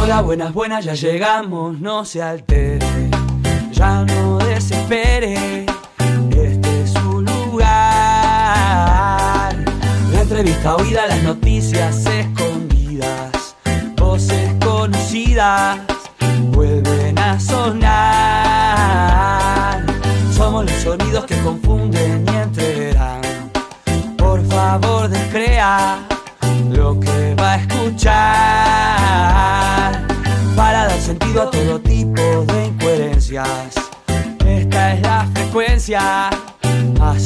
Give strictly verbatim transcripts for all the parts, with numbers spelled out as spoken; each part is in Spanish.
Hola, buenas, buenas, ya llegamos, no se altere, ya no desespere, este es su lugar. La entrevista oída, las noticias escondidas, voces conocidas vuelven a sonar. Somos los sonidos que confunden y entreverán. Por favor, descrea lo que va a escuchar, para dar sentido a todo tipo de incoherencias. Esta es la frecuencia a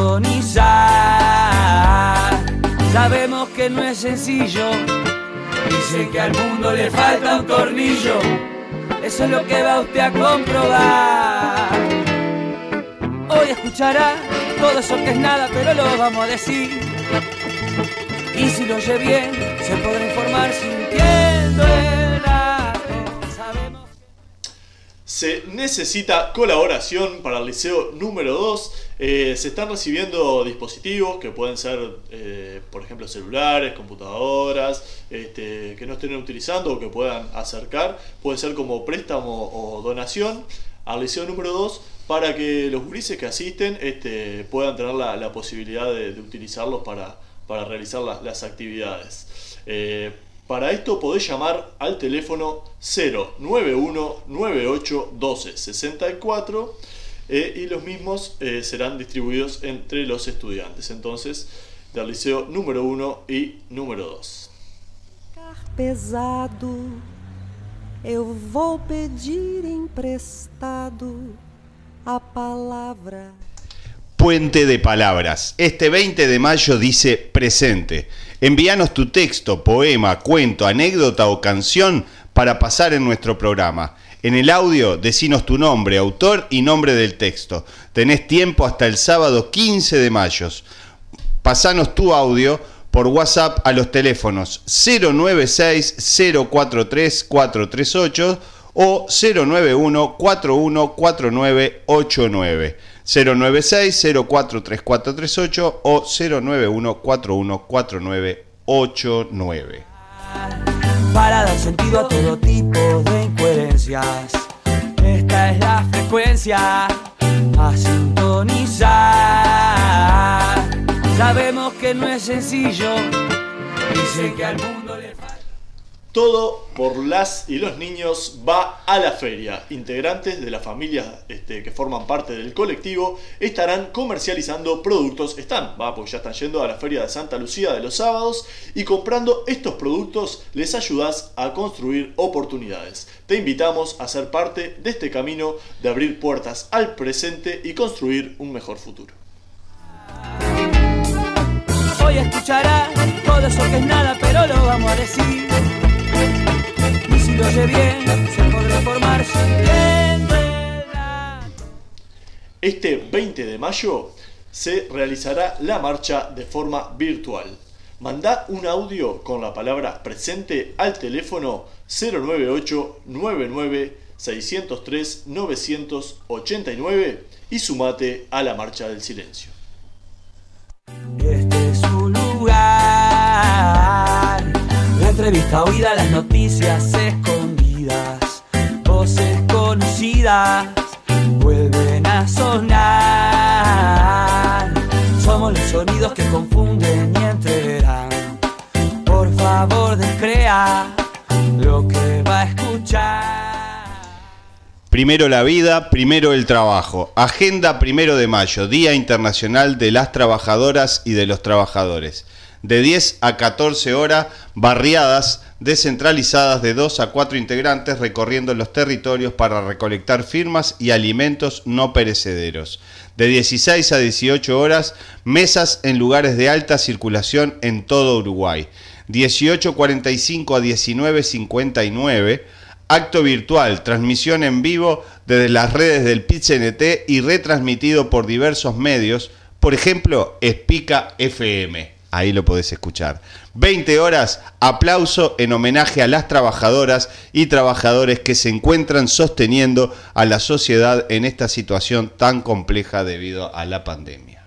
sintonizar. Sabemos que no es sencillo, dice que al mundo le falta un tornillo. Eso es lo que va usted a comprobar. Hoy escuchará todo eso que es nada, pero lo vamos a decir. Y si lo oye bien, se podrá informar sintiendo el dato. Sabemos que... Se necesita colaboración para el liceo número dos. Eh, se están recibiendo dispositivos que pueden ser, eh, por ejemplo, celulares, computadoras, este, que no estén utilizando o que puedan acercar. Puede ser como préstamo o donación al liceo número dos para que los gurises que asisten este, puedan tener la, la posibilidad de, de utilizarlos para, para realizar la, las actividades. Eh, Para esto podés llamar al teléfono cero nueve uno nueve ocho uno dos seis cuatro eh, y los mismos eh, serán distribuidos entre los estudiantes entonces del liceo número uno y número dos. Pesado, eu vou pedir emprestado a palavra. Puente de palabras. Este veinte de mayo dice presente. Envíanos tu texto, poema, cuento, anécdota o canción para pasar en nuestro programa. En el audio, decinos tu nombre, autor y nombre del texto. Tenés tiempo hasta el sábado quince de mayo. Pasanos tu audio por WhatsApp a los teléfonos cero nueve seis cero cuatro tres cuatro tres ocho o cero nueve uno cuatro uno cuatro nueve ocho nueve. cero nueve seis cero cuatro tres cuatro tres ocho o cero nueve uno cuatro uno cuatro nueve ocho nueve. Para dar sentido a todo tipo de incoherencias, esta es la frecuencia a sintonizar. Sabemos que no es sencillo, dice que al mundo le falta. Todo por las y los niños va a la feria. Integrantes de la familia este, que forman parte del colectivo estarán comercializando productos. Están, va, pues ya están yendo a la feria de Santa Lucía de los sábados y comprando estos productos les ayudas a construir oportunidades. Te invitamos a ser parte de este camino de abrir puertas al presente y construir un mejor futuro. Hoy escuchará todo eso que es nada, pero lo vamos a decir. Y si lo oye bien, se podrá formar sintiendo el dato. Este veinte de mayo se realizará la marcha de forma virtual. Mandá un audio con la palabra presente al teléfono cero nueve ocho nueve nueve seis cero tres nueve ocho nueve y sumate a la marcha del silencio. Este es su lugar. La entrevista oída, las noticias escondidas, voces conocidas vuelven a sonar. Somos los sonidos que confunden y entreverán. Por favor, descrea lo que va a escuchar. Primero la vida, primero el trabajo. Agenda primero de mayo, Día Internacional de las Trabajadoras y de los Trabajadores. De diez a catorce horas, barriadas descentralizadas de dos a cuatro integrantes recorriendo los territorios para recolectar firmas y alimentos no perecederos. De dieciséis a dieciocho horas, mesas en lugares de alta circulación en todo Uruguay. dieciocho cuarenta y cinco a diecinueve cincuenta y nueve, acto virtual, transmisión en vivo desde las redes del P I C N T y retransmitido por diversos medios, por ejemplo, Espica F M. Ahí lo podés escuchar. veinte horas, aplauso en homenaje a las trabajadoras y trabajadores que se encuentran sosteniendo a la sociedad en esta situación tan compleja debido a la pandemia.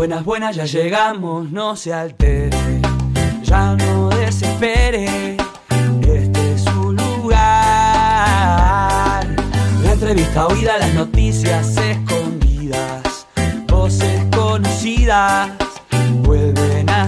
Buenas, buenas, ya llegamos, no se altere, ya no desespere, este es su lugar. La entrevista oída, las noticias escondidas, voces conocidas vuelven a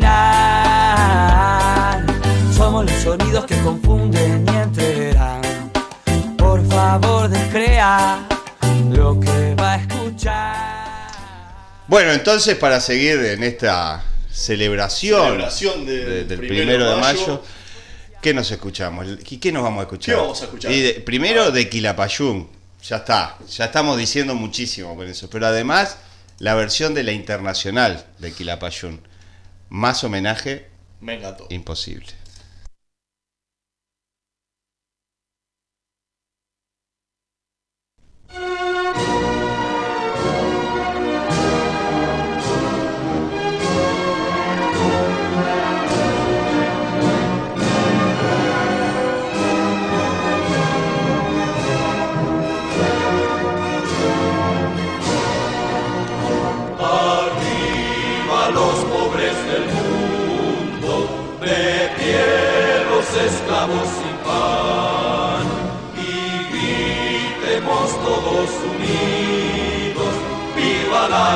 sonar. Somos los sonidos que confunden y enterran. Por favor, descrea lo que va a escuchar. Bueno, entonces para seguir en esta celebración, Celebración de- de- del primero primero de de mayo, mayo, ¿qué nos escuchamos? ¿Y qué nos vamos a escuchar? ¿Qué vamos a escuchar? Y de- primero de Quilapayún, ya está, ya estamos diciendo muchísimo con eso, pero además la versión de la internacional de Quilapayún, más homenaje Me encantó. imposible. Arriba los pobres del mundo, de pie los esclavos sin pan, y gritemos todos unidos, viva la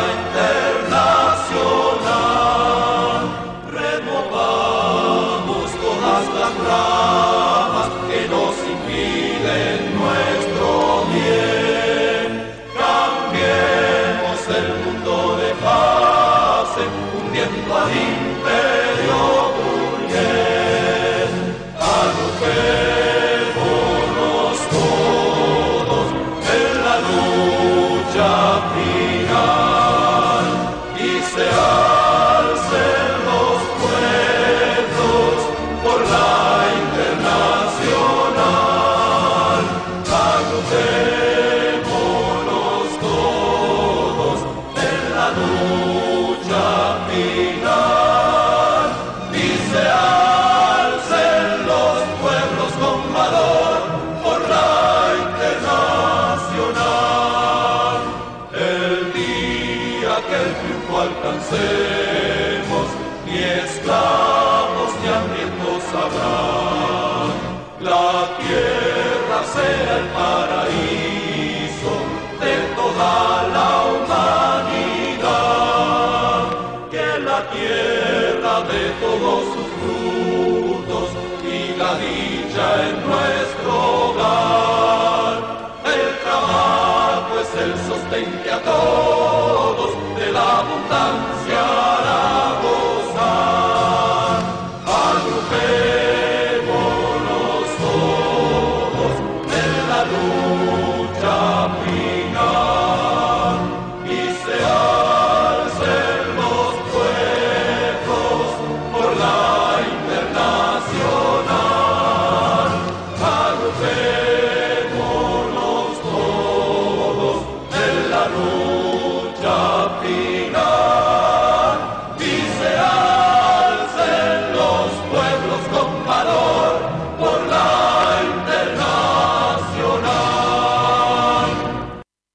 internacional. Removamos todas las ramas que nos impiden nuestro bien, cambiemos el mundo de fase, hundiendo al imperio burgués. Agrupémonos todos en la lucha final y se alcen los pueblos por la internacional. Agrupémonos todos en la lucha final y se alcen los pueblos con valor por la internacional. El día que el triunfo alcancemos, ni esclavos ni hambrientos habrá. La tierra será el paraíso de toda la humanidad. Que la tierra de todos sus frutos y la dicha en nuestro hogar. El trabajo es el sostén que a todos de la abundancia hará gozar. Agrupémonos todos en la lucha final y se alcen los pueblos por la internacional. Agrupémonos todos en la lucha final.